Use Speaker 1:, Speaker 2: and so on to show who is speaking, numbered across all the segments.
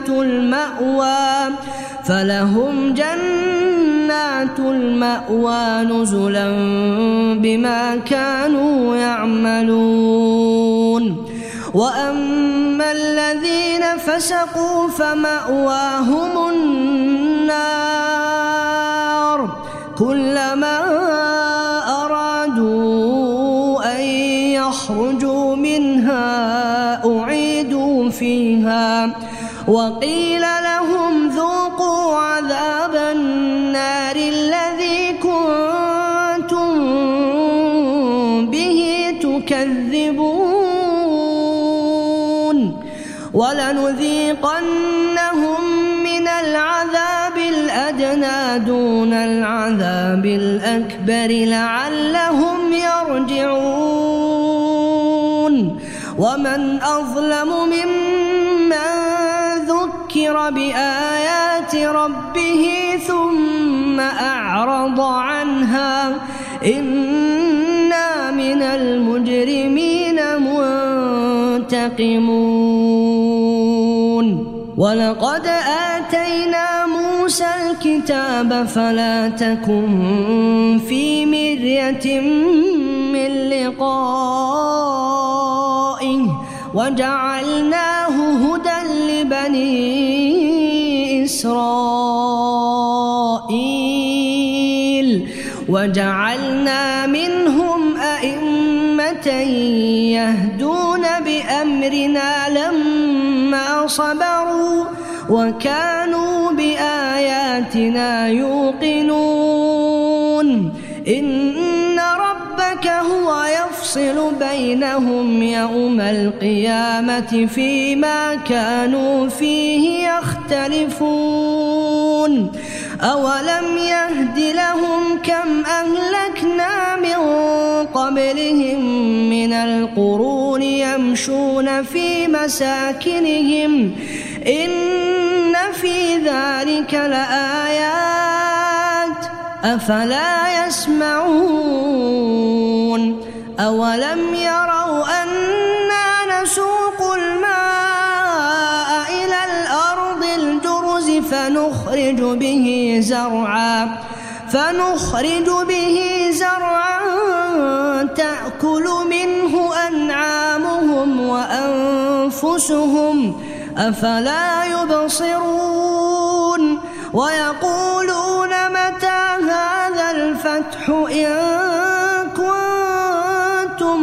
Speaker 1: جنات المأوى نزلا بما كانوا يعملون وأما الذين فسقوا فمأواهم النار كلما أرادوا أن يخرجوا منها أعيدوا فيها وقيل لهم ذوقوا عذاب النار الذي كنتم به تكذبون ولنذيقنهم من العذاب الأدنى دون العذاب الأكبر لعلهم يرجعون ومن أظلم ممن ذكر بآيات ربه ثم أعرض عنها إنا من المجرمين منتقمون ولقد آتينا موسى الكتاب فلا تكن في مرية من لقائه وجعلناه هدى لبني إسرائيل وجعلنا منهم أئمة يهدون بأمرنا لما صبروا وكانوا بآياتنا يوقنون إن ربك هو يفصل بينهم يوم القيامة فيما كانوا فيه يختلفون أولم يهد لهم كم أهلكنا من قبلهم من القرون يمشون في مساكنهم إن في ذلك لآيات أفلا يسمعون أولم يروا أنا نسوق الماء إلى الأرض الجرز فنخرج به زرعا تأكل منه أنعامهم وأنفسهم أفلا يبصرون ويقولون متى هذا الفتح إن كنتم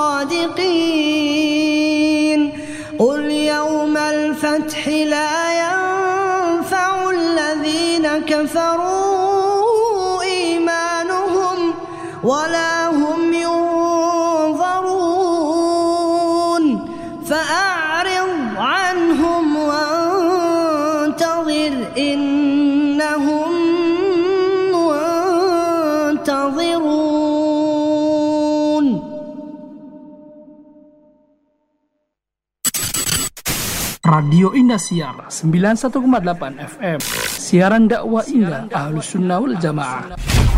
Speaker 1: صادقين قل يوم الفتح لا ينفع الذين كفروا إيمانهم ولا هم ينظرون فأعرض عنهم وانتظر إنهم منتظرون.
Speaker 2: Radio Indosiar 91,8 FM. Siaran dakwah Indah Ahlus Sunnah wal Jamaah.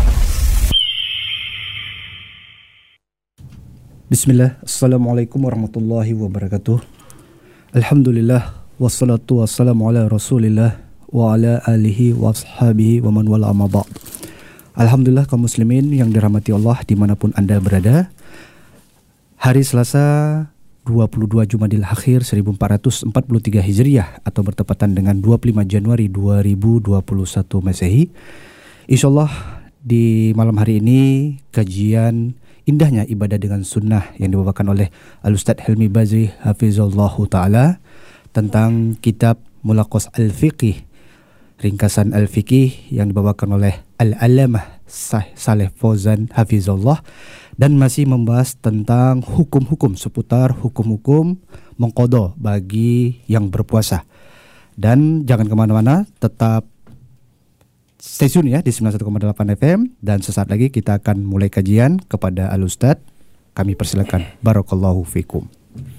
Speaker 3: Bismillah, Assalamualaikum warahmatullahi wabarakatuh. Alhamdulillah, wassalatu wassalamu ala rasulillah wa ala alihi wa ashabihi wa man wala amma ba'd. Alhamdulillah kaum muslimin yang dirahmati Allah dimanapun Anda berada. Hari Selasa 22 Jumadil Akhir 1443 Hijriah atau bertepatan dengan 25 Januari 2021 Masehi. Insyaallah di malam hari ini kajian indahnya ibadah dengan sunnah yang dibawakan oleh Al-Ustaz Helmi Bazri Hafizallahu Ta'ala tentang kitab Mulaqas Al-Fiqih, ringkasan Al-Fiqih yang dibawakan oleh Al-Alamah Saleh Fauzan Hafizallah, dan masih membahas tentang hukum-hukum seputar hukum-hukum mengqadha bagi yang berpuasa. Dan jangan kemana-mana, tetap stay tune ya di 91,8 FM, dan sesaat lagi kita akan mulai kajian kepada Al-Ustaz. Kami persilakan. Barakallahu fikum.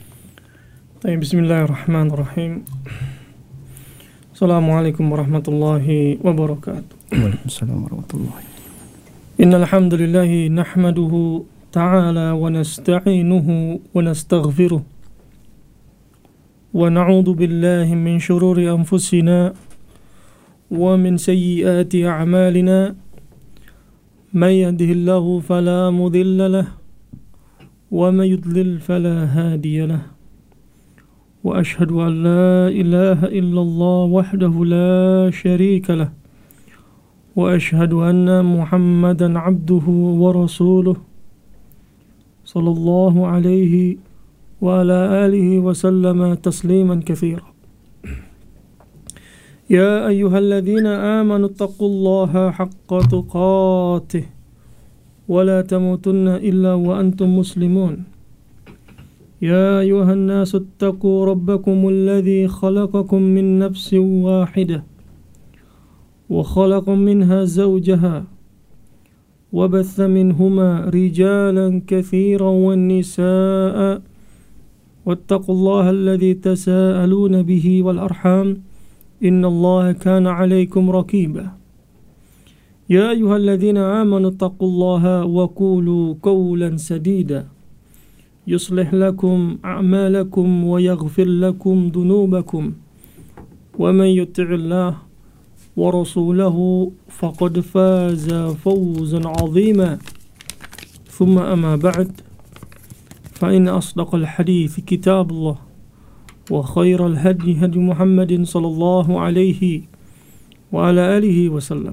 Speaker 2: Bismillahirrahmanirrahim. Assalamualaikum warahmatullahi wabarakatuh.
Speaker 3: Waalaikumsalam warahmatullahi wabarakatuh.
Speaker 2: Innal hamdalillah nahmaduhu ta'ala wa nasta'inuhu wa nastaghfiruh wa
Speaker 4: ونعوذ بالله من شرور أنفسنا ومن سيئات أعمالنا من يهده الله فلا مضل له ومن يضلل فلا هادي له وأشهد أن لا إله إلا الله وحده لا شريك له وأشهد أن محمدا عبده ورسوله صلى الله عليه وعلى آله وسلم تسليما كثيرا يا أيها الذين آمنوا اتقوا الله حق تقاته ولا تموتن إلا وأنتم مسلمون يا أيها الناس اتقوا ربكم الذي خلقكم من نفس واحدة وخلق منها زوجها وبث منهما رجالا كثيرا والنساء واتقوا الله الذي تساءلون به والأرحام إن الله كان عليكم رقيبا يا أيها الذين آمنوا اتقوا الله وقولوا قولا سديدا يصلح لكم أعمالكم ويغفر لكم ذنوبكم ومن يطع الله ورسوله فقد فاز فوزا عظيما ثم أما بعد فإن أصدق الحديث كتاب الله وخير الهدي هدي محمد صلى الله عليه وعلى آله وسلم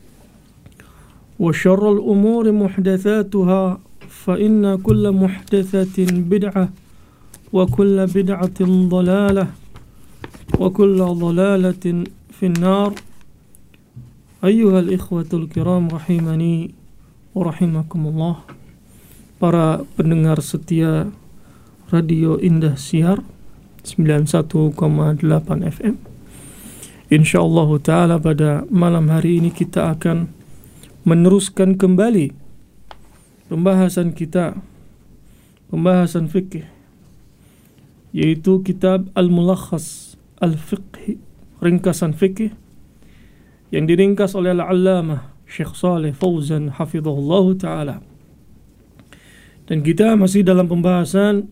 Speaker 4: وشر الأمور محدثاتها فإن كل محدثة بدعة وكل بدعة ضلالة وكل ضلالة في النار أيها الإخوة الكرام رحمني ورحمكم الله. Para pendengar setia Radio Indah Siar 91,8 FM. Insyaallah ta'ala pada malam hari ini kita akan meneruskan kembali pembahasan fikih, yaitu kitab Al-Mulakhas Al-Fiqhi, ringkasan fikih yang diringkas oleh Al-Allamah Syekh Shalih Fauzan hafizahullah ta'ala. Dan kita masih dalam pembahasan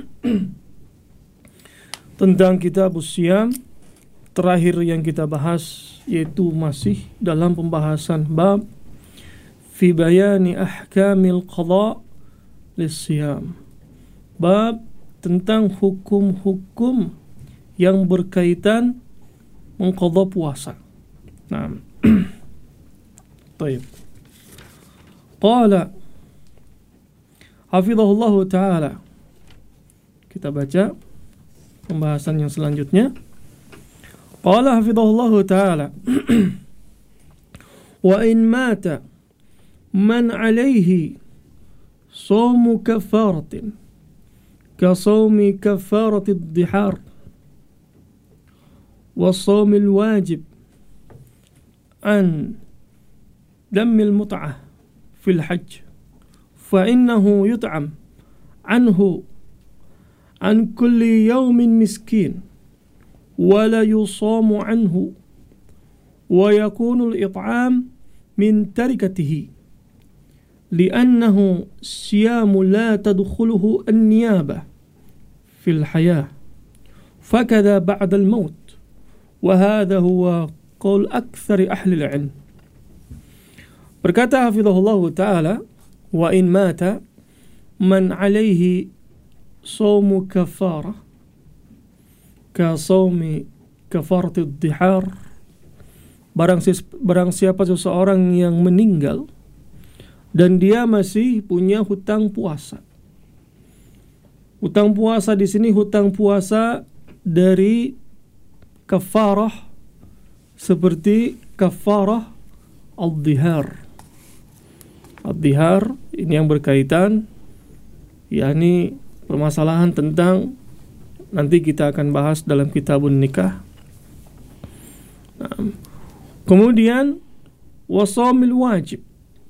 Speaker 4: tentang kitab Siyam. Terakhir yang kita bahas yaitu masih dalam pembahasan bab fi bayani ahkamil qada lis-siyam. Bab tentang hukum-hukum yang berkaitan mengqadha puasa. Nah. Baik. Qala hafizahullah ta'ala. Kita baca pembahasan yang selanjutnya. Qala hafizahullah ta'ala. Wa in mata man alayhi sawmu kafaratin ka sawmi kafarati ad-dihar wa sawmi al-wajib an dammi al-mut'ah fil hajj فإنه يطعم عنه عن كل يوم مسكين ولا يصام عنه ويكون الإطعام من تركته لأنه صيام لا تدخله النيابة في الحياة فكذا بعد الموت وهذا هو قول أكثر أهل العلم. Berkata hafizahullah ta'ala, wa in mata man alaihi sawmu kafarah ka sawmi kafarati ad-dihar. Barang siapa seseorang yang meninggal dan dia masih punya hutang puasa. Hutang puasa di sini hutang puasa dari kafarah seperti kafarah ad-dihar. Ad-dihar ini yang berkaitan, yakni permasalahan tentang, nanti kita akan bahas dalam kitabun nikah. Kemudian wasomil wajib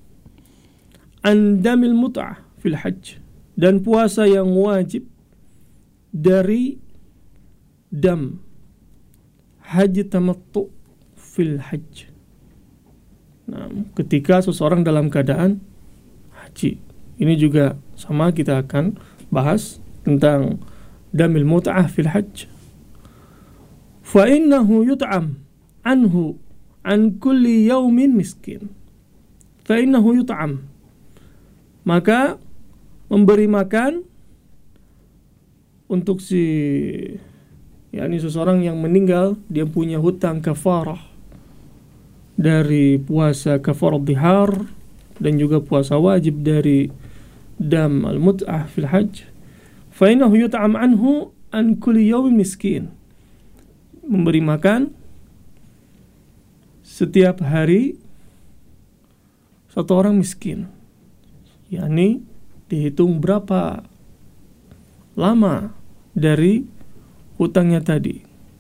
Speaker 4: andamil mut'ah fil hajj, dan puasa yang wajib dari dam haji tamattu fil hajj. Nah, ketika seseorang dalam keadaan haji, ini juga sama, kita akan bahas tentang damil mut'ah fil hajj. fa innahu yut'am anhu an kulli yaumin miskin. Fa innahu yut'am, maka memberi makan untuk seseorang yang meninggal, dia punya hutang kafarah dari puasa kafarah dhihar dan juga puasa wajib dari dam al-mut'ah fil hajj. Fa innahu yut'am anhu an kulli yawmin miskin, memberi makan setiap hari satu orang miskin, yakni dihitung berapa lama dari hutangnya tadi.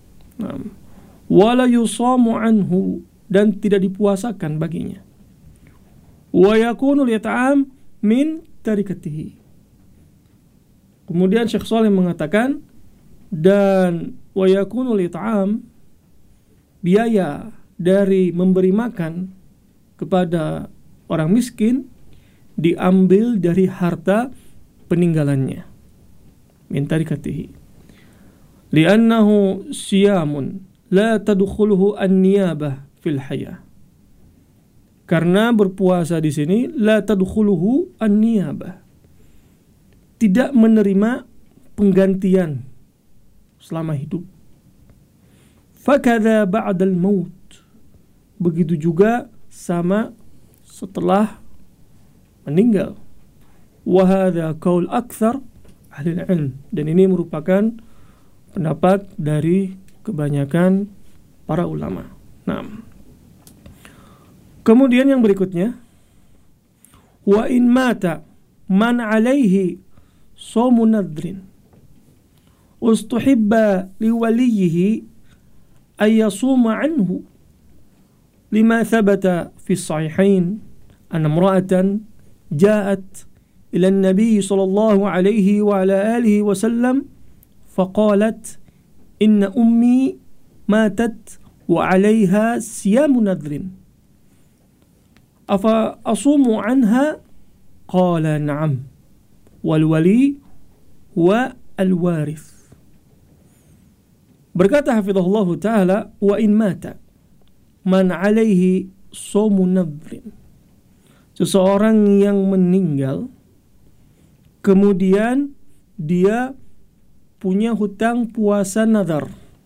Speaker 4: Wala yusamu anhu, dan tidak dipuasakan baginya. Wa yakunu al-it'am min tarikatihi. Kemudian Syekh Shalih mengatakan, dan wa yakunu al-it'am, biaya dari memberi makan kepada orang miskin diambil dari harta peninggalannya, min tarikatihi. Li'annahu siyamun la tadkhuluhu an-niyabah fil hayah. Karena berpuasa di sini la tadkhuluhu an-niyabah, tidak menerima penggantian selama hidup. Fakadha ba'dal maut, begitu juga sama setelah meninggal. Wa hadha qaul aktsar ahli ilm, dan ini merupakan pendapat dari kebanyakan para ulama. Nah, kemudian yang berikutnya, wa in mata man alaihi shaumu nadrin ustuhibba liwaliyihi ay yasuma anhu lima thabata fi sahihain anna imra'atan ja'at ila an-nabi sallallahu alaihi wa ala alihi wa sallam faqalat inna ummi matat wa 'alayha siyamu nadrin afa asumu anha qala na'am wal wali wa al warith. Berkata hafizahullah ta'ala, wa in mata man 'alayhi shaumu nadrin, seseorang yang meninggal kemudian dia punya hutang puasa nazar,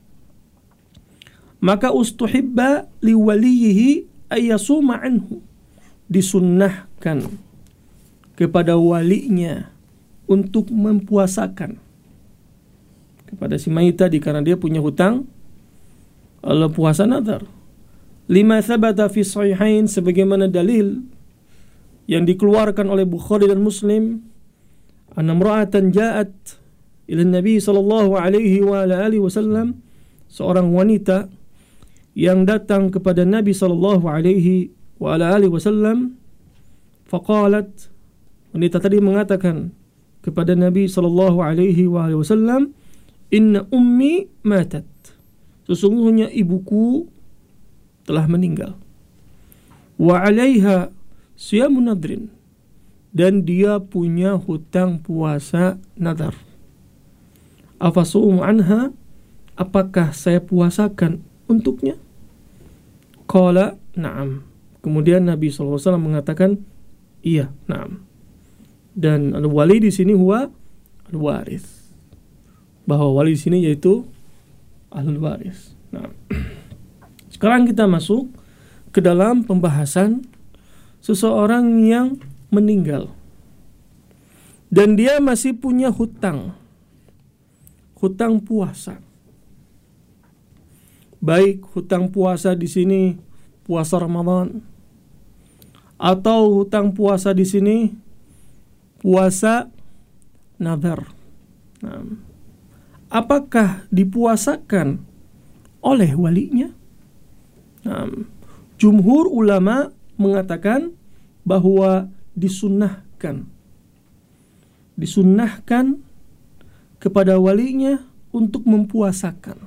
Speaker 4: maka ustuhibba liwaliyihi ayyasuma anhu, disunnahkan kepada walinya untuk mempuasakan kepada si mayit tadi, karena dia punya hutang puasa nazar. Lima thabata fi sahihain, sebagaimana dalil yang dikeluarkan oleh Bukhari dan Muslim, anna imra'atan ja'at ila Nabi sallallahu alaihi wa ala alihi wasallam, seorang wanita yang datang kepada Nabi sallallahu alaihi wa ala alihi wasallam, faqalat, wanita tadi mengatakan kepada Nabi sallallahu alaihi wa alihi wasallam, inna ummi matat, sesungguhnya ibuku telah meninggal, wa 'alaiha siyamun nadrin, dan dia punya hutang puasa nadar. Afasumu anha, apakah saya puasakan untuknya? Qala na'am. Kemudian Nabi SAW mengatakan, iya, na'am. Dan al-wali di sini huwa al-warith, bahwa wali di sini yaitu ahlul waris. Nah, sekarang kita masuk ke dalam pembahasan seseorang yang meninggal dan dia masih punya hutang puasa. Baik hutang puasa di sini puasa Ramadan, atau hutang puasa di sini puasa nazar. Nah, apakah dipuasakan oleh walinya? Nah, jumhur ulama mengatakan bahwa disunnahkan kepada walinya untuk mempuasakan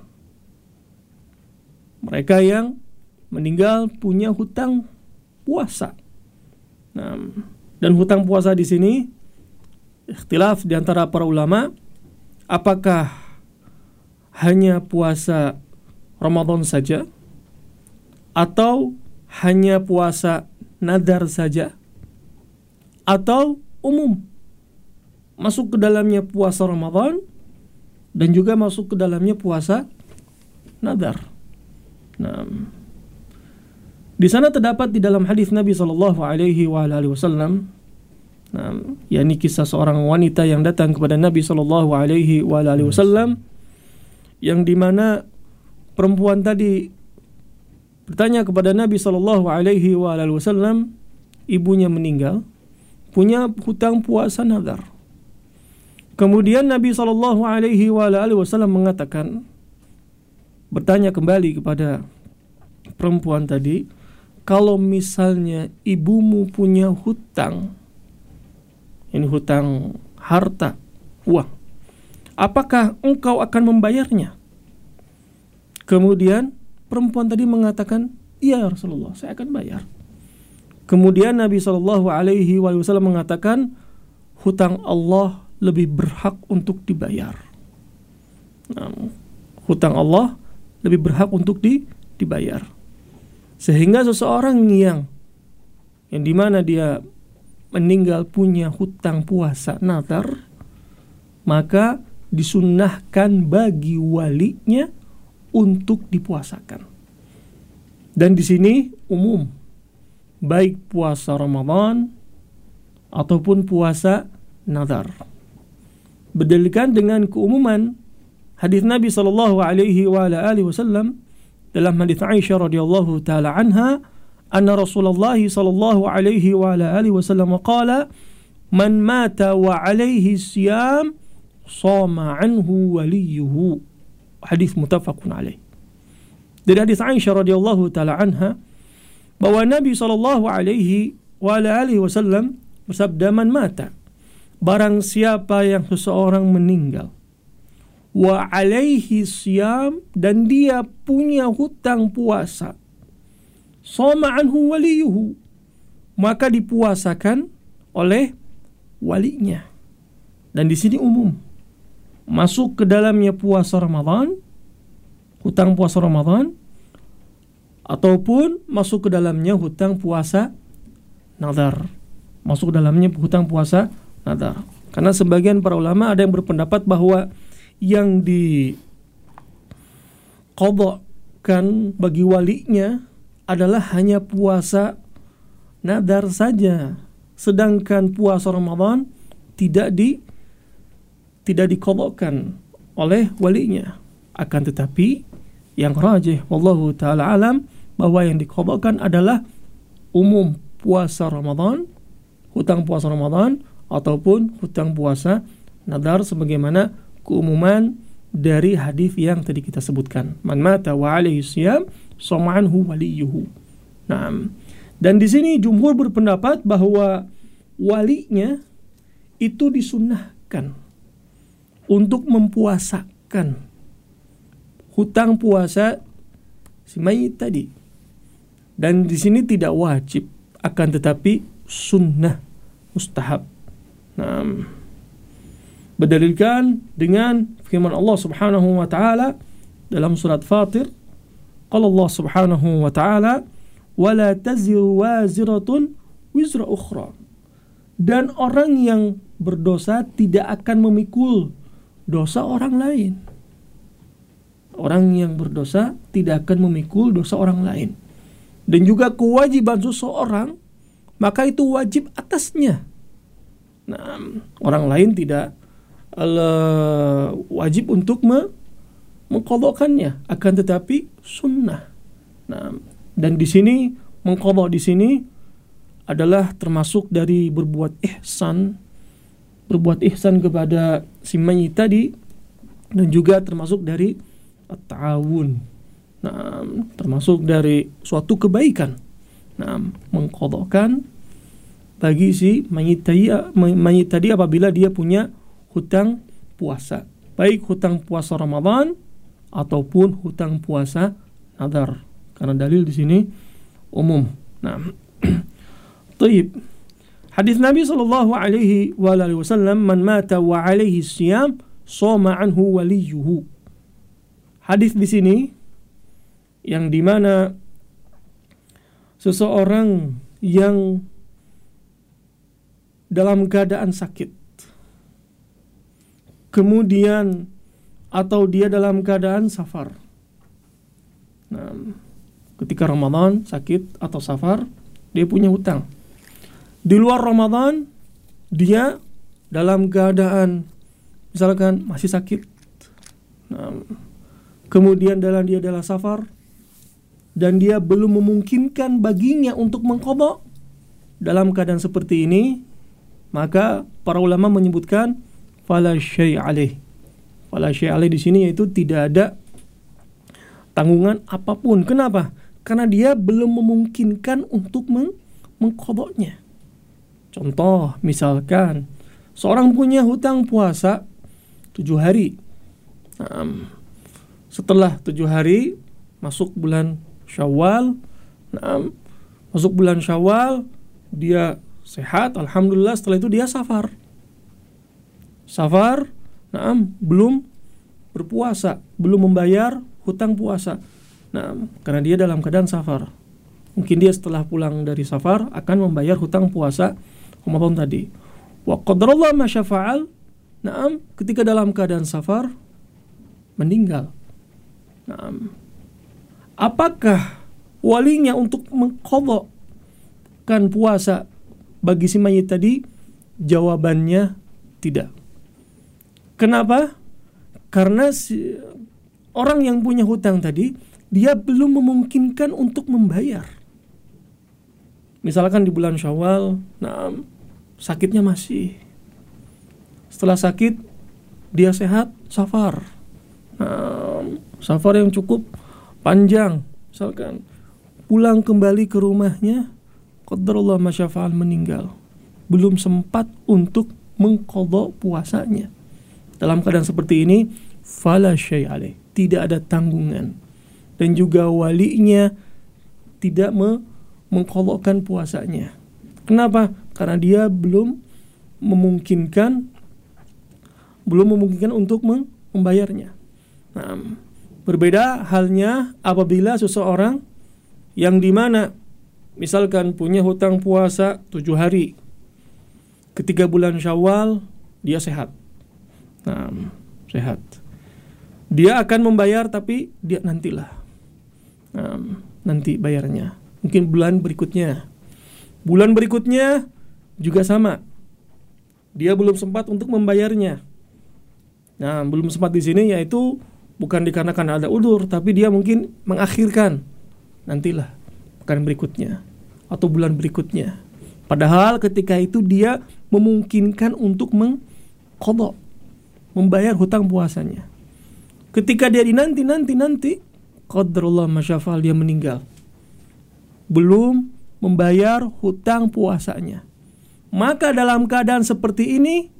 Speaker 4: mereka yang meninggal punya hutang puasa. Nah, dan hutang puasa di sini ikhtilaf di antara para ulama, apakah hanya puasa Ramadan saja, atau hanya puasa nadar saja, atau umum, masuk ke dalamnya puasa Ramadan dan juga masuk ke dalamnya puasa nadar. Nah, di sana terdapat di dalam hadis Nabi sallallahu alaihi wasallam, yakni kisah seorang wanita yang datang kepada Nabi sallallahu alaihi wasallam, yang dimana perempuan tadi bertanya kepada Nabi sallallahu alaihi wasallam, ibunya meninggal, punya hutang puasa nadar. Kemudian Nabi sallallahu alaihi wasallam mengatakan, bertanya kembali kepada perempuan tadi, kalau misalnya ibumu punya hutang, ini hutang harta, uang, apakah engkau akan membayarnya? Kemudian perempuan tadi mengatakan, iya Rasulullah, saya akan bayar. Kemudian Nabi SAW mengatakan, hutang Allah lebih berhak untuk dibayar. Hutang Allah lebih berhak untuk dibayar. Sehingga seseorang yang dimana dia meninggal punya hutang puasa nadar, maka disunnahkan bagi walinya untuk dipuasakan. Dan di sini umum, baik puasa Ramadan ataupun puasa nadar. Berdalilkan dengan keumuman hadis Nabi sallallahu alaihi wasallam dalam hadis Aisyah radhiyallahu taala anha, anna Rasulullah sallallahu alaihi wasallam qala, man mata wa alaihi siyam shama anhu waliyuhu. Hadis muttafaqun alaih. Dari hadis Aisyah radhiyallahu taala anha bahwa Nabi sallallahu alaihi wasallam bersabda, man mata, barang siapa yang seseorang meninggal, wa alaihi siyam, dan dia punya hutang puasa, shoma anhu waliyuhu, maka dipuasakan oleh walinya. Dan di sini umum, masuk ke dalamnya puasa Ramadan, hutang puasa Ramadan, ataupun masuk ke dalamnya hutang puasa nadar, masuk ke dalamnya hutang puasa nadar. Karena sebagian para ulama ada yang berpendapat bahwa yang diqadhakan bagi walinya adalah hanya puasa nadar saja, sedangkan puasa Ramadan tidak diqadhakan oleh walinya. Akan tetapi yang rajih wallahu taala alam, bahwa yang diqadhakan adalah umum puasa Ramadan, hutang puasa Ramadan, ataupun hutang puasa nadar, sebagaimana keumuman dari hadis yang tadi kita sebutkan, man mata wa alaihi siyam shoma anhu waliyuhu. Nah, dan di sini jumhur berpendapat bahwa walinya itu disunnahkan untuk mempuasakan hutang puasa si mayit tadi. Dan di sini tidak wajib, akan tetapi sunnah, mustahab. Nah, berdalilkan dengan firman Allah Subhanahu wa taala dalam surat Fatir, qala Allah Subhanahu wa taala, wala taziru waziratun wizra ukhra, dan orang yang berdosa tidak akan memikul dosa orang lain. Orang yang berdosa tidak akan memikul dosa orang lain. Dan juga kewajiban seseorang, maka itu wajib atasnya. Nah, orang lain tidak wajib untuk mengqadhakannya, akan tetapi sunnah. Nah, dan di sini mengqadha di sini adalah termasuk dari berbuat ihsan kepada si mayit tadi, dan juga termasuk dari at-ta'awun. Nah, termasuk dari suatu kebaikan. Nah, mengqadhakan bagi si mayit tadi apabila dia punya hutang puasa, baik hutang puasa Ramadan ataupun hutang puasa nadar, karena dalil di sini umum. Nah, Taib. Hadis Nabi sallallahu alaihi wasallam, man mata wa alaihi siyam shoma anhu waliyuhu. Hadis di sini yang dimana seseorang yang dalam keadaan sakit, kemudian atau dia dalam keadaan safar. Nah, ketika Ramadan sakit atau safar, dia punya hutang. Di luar Ramadan dia dalam keadaan misalkan masih sakit. Nah, kemudian dia adalah safar dan dia belum memungkinkan baginya untuk mengqadha. Dalam keadaan seperti ini, maka para ulama menyebutkan fala syai' alaih. Fala syai' alaih di sini yaitu tidak ada tanggungan apapun. Kenapa? Karena dia belum memungkinkan untuk mengqadhanya. Contoh, misalkan seorang punya hutang puasa 7 hari. Setelah 7 hari masuk bulan Syawal, masuk bulan Syawal dia sehat, alhamdulillah. Setelah itu dia safar, belum berpuasa, belum membayar hutang puasa. Karena dia dalam keadaan safar. Mungkin dia setelah pulang dari safar akan membayar hutang puasa Ramadan tadi. Wa qadarallahu ma syafa'al. Ketika dalam keadaan safar meninggal. Apakah walinya untuk mengqadhakan puasa bagi si mayit tadi? Jawabannya tidak. Kenapa? Karena orang yang punya hutang tadi, dia belum memungkinkan untuk membayar. Misalkan di bulan Syawal, sakitnya masih. Setelah sakit, dia sehat, safar. Safar yang cukup panjang, misalkan pulang kembali ke rumahnya, qadarullah masyafa'al, meninggal, belum sempat untuk mengqadha puasanya. Dalam keadaan seperti ini, fala syai' alaih, tidak ada tanggungan, dan juga walinya tidak mengqadhakan puasanya. Kenapa? Karena dia belum memungkinkan untuk membayarnya. Berbeda halnya apabila seseorang yang dimana misalkan punya hutang puasa 7 hari, ketika bulan Syawal dia sehat. Sehat. Dia akan membayar, tapi dia nantilah. Nanti bayarnya. Mungkin bulan berikutnya. Bulan berikutnya juga sama. Dia belum sempat untuk membayarnya. Belum sempat di sini yaitu bukan dikarenakan ada udzur, tapi dia mungkin mengakhirkan. Nantilah pekan berikutnya atau bulan berikutnya. Padahal ketika itu dia memungkinkan untuk mengqadha, membayar hutang puasanya. Ketika dia dinanti, qadarullah masyafa'al, dia meninggal, belum membayar hutang puasanya. Maka dalam keadaan seperti ini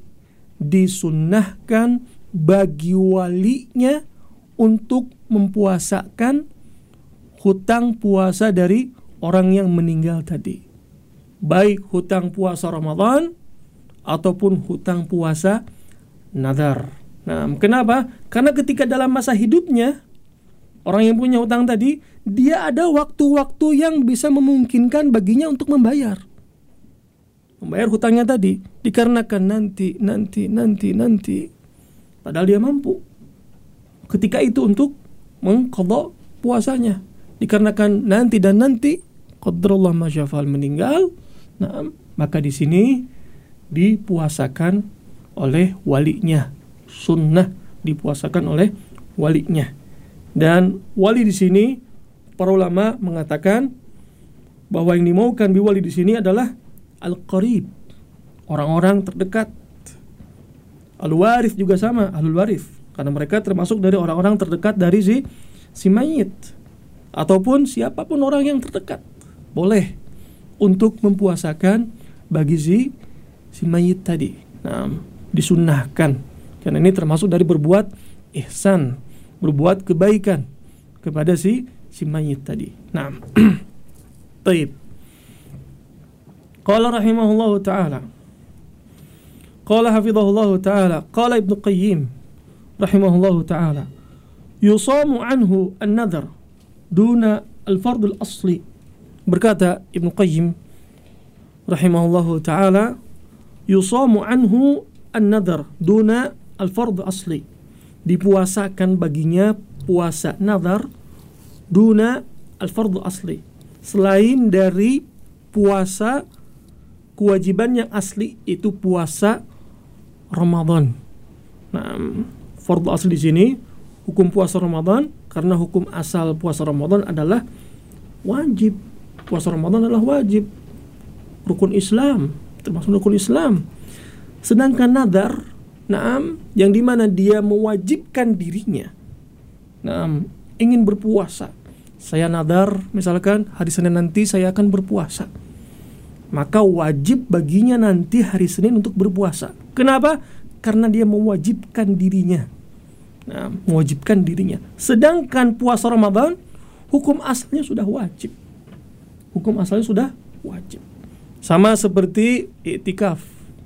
Speaker 4: disunnahkan bagi walinya untuk mempuasakan hutang puasa dari orang yang meninggal tadi, baik hutang puasa Ramadan ataupun hutang puasa nadar. Kenapa? Karena ketika dalam masa hidupnya orang yang punya hutang tadi, dia ada waktu-waktu yang bisa memungkinkan baginya untuk membayar hutangnya tadi, dikarenakan nanti padahal dia mampu ketika itu untuk mengqadha puasanya, dikarenakan nanti qadarullah masyafa'al, meninggal. Maka di sini dipuasakan oleh walinya, sunnah dipuasakan oleh walinya. Dan wali di sini para ulama mengatakan bahwa yang dimaukan biwali di sini adalah al-qarib, orang-orang terdekat. Al-warith juga sama, ahlul warith, karena mereka termasuk dari orang-orang terdekat dari si mayit, ataupun siapapun orang yang terdekat boleh untuk mempuasakan bagi si mayit tadi. Disunnahkan, karena ini termasuk dari berbuat ihsan, berbuat kebaikan kepada si mayit tadi. Taib. Qala rahimahullahu ta'ala, qala hafidhahullahu ta'ala, qala Ibnu Qayyim rahimahullahu ta'ala, yusamu anhu an-nadhr duna al-fardul asli. Berkata Ibnu Qayyim rahimahullahu ta'ala, yusamu anhu an-nadhar duna al-fardul asli. Dipuasakan baginya puasa nadhar duna al-fardul asli, selain dari puasa kewajiban yang asli, itu puasa Ramadan. Nah, fardhu asli di sini hukum puasa Ramadan, karena hukum asal puasa Ramadan adalah wajib. Puasa Ramadan adalah wajib, rukun Islam, termasuk rukun Islam. Sedangkan nadar, yang dimana dia mewajibkan dirinya, ingin berpuasa. Saya nadar, misalkan hari Senin nanti saya akan berpuasa, maka wajib baginya nanti hari Senin untuk berpuasa. Kenapa? Karena dia mewajibkan dirinya. Mewajibkan dirinya. Sedangkan puasa Ramadan, hukum asalnya sudah wajib. Hukum asalnya sudah wajib. Sama seperti iktikaf.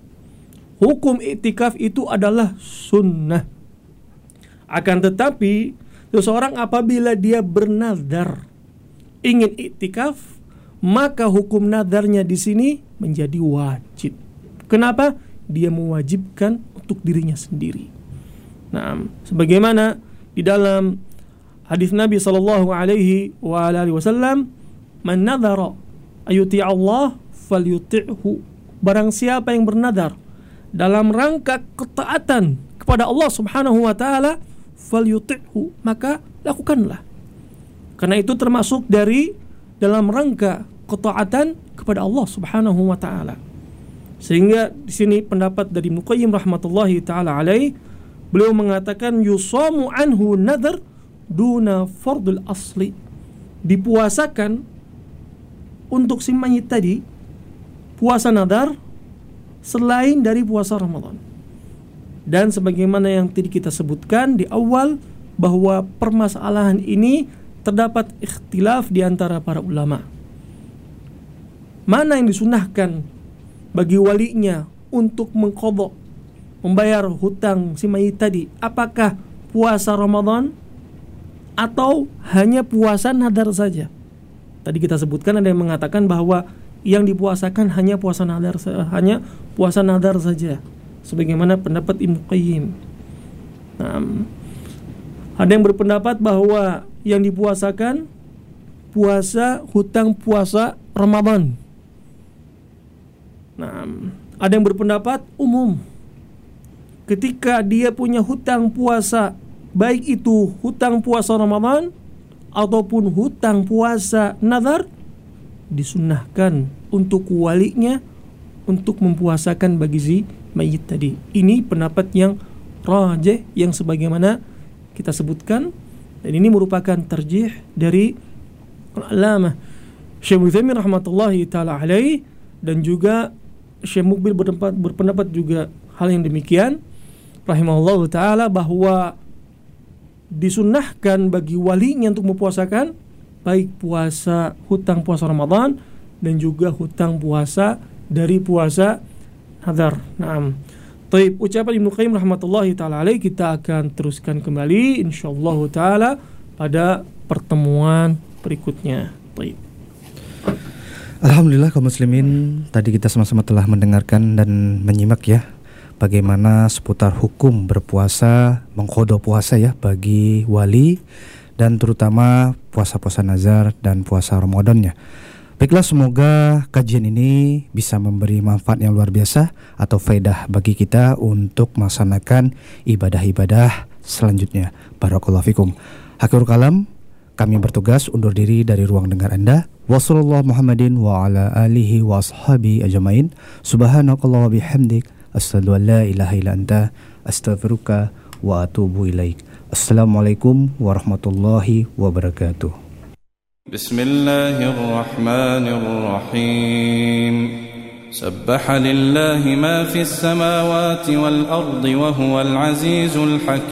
Speaker 4: Hukum iktikaf itu adalah sunnah. Akan tetapi, seseorang apabila dia bernadar ingin iktikaf, maka hukum nadarnya di sini menjadi wajib. Kenapa? Dia mewajibkan untuk dirinya sendiri. Nah, sebagaimana di dalam hadis Nabi sallallahu alaihi wasallam, "Man nadhara ayuti Allah falyuti'hu." Barang siapa yang bernadar dalam rangka ketaatan kepada Allah Subhanahu wa taala, falyuti'hu, maka lakukanlah. Karena itu termasuk dari dalam rangka ketaatan kepada Allah Subhanahu wa taala. Sehingga di sini pendapat dari Ibnu Qayyim rahmatullahi taala alaih, beliau mengatakan yusamu anhu nadhar duna fardul asli. Dipuasakan untuk si mayit tadi puasa nadhar selain dari puasa Ramadan. Dan sebagaimana yang tadi kita sebutkan di awal, bahwa permasalahan ini terdapat ikhtilaf di antara para ulama. Mana yang disunahkan bagi walinya untuk mengqadha, membayar hutang si mayit tadi? Apakah puasa Ramadan atau hanya puasa nadhar saja? Tadi kita sebutkan ada yang mengatakan bahwa yang dipuasakan hanya puasa nadhar saja, sebagaimana pendapat Ibnu Qayyim. Ada yang berpendapat bahwa yang dipuasakan puasa hutang puasa Ramadan. Ada yang berpendapat umum, ketika dia punya hutang puasa, baik itu hutang puasa Ramadan ataupun hutang puasa nadhar, disunnahkan untuk walinya untuk mempuasakan bagi si mayit tadi. Ini pendapat yang rajih, yang sebagaimana kita sebutkan, dan ini merupakan tarjih dari Al-Allamah Syekh Utsaimin rahmatullahi taala alaih, dan juga Syekh Mukbil berpendapat juga hal yang demikian rahimahullahu taala, bahwa disunnahkan bagi walinya untuk mempuasakan baik puasa hutang puasa Ramadan dan juga hutang puasa dari puasa nadhar. Taib, ucapan Ibnu Qayyim rahmatullahi taala alaih kita akan teruskan kembali insyaallah taala pada pertemuan berikutnya. Taib.
Speaker 3: Alhamdulillah kaum muslimin, tadi kita sama-sama telah mendengarkan dan menyimak ya bagaimana seputar hukum berpuasa, mengqadha puasa ya bagi wali, dan terutama puasa-puasa nazar dan puasa Ramadannya. Baiklah, semoga kajian ini bisa memberi manfaat yang luar biasa atau faedah bagi kita untuk melaksanakan ibadah-ibadah selanjutnya. Barakallahu fikum. Akhirul kalam, kami bertugas undur diri dari ruang dengar Anda. Wassallallahu Muhammadin wa ala alihi wa ashabihi ajmain. Subhanakallah wa bihamdik, asyhadu an la ilaha illa anta, astaghfiruka wa atubu ilaik. Assalamualaikum warahmatullahi wabarakatuh.
Speaker 5: Bismillahirrahmanirrahim. Sabbaha lillahi ma fis samawati wal ardi wa huwal azizul hakim.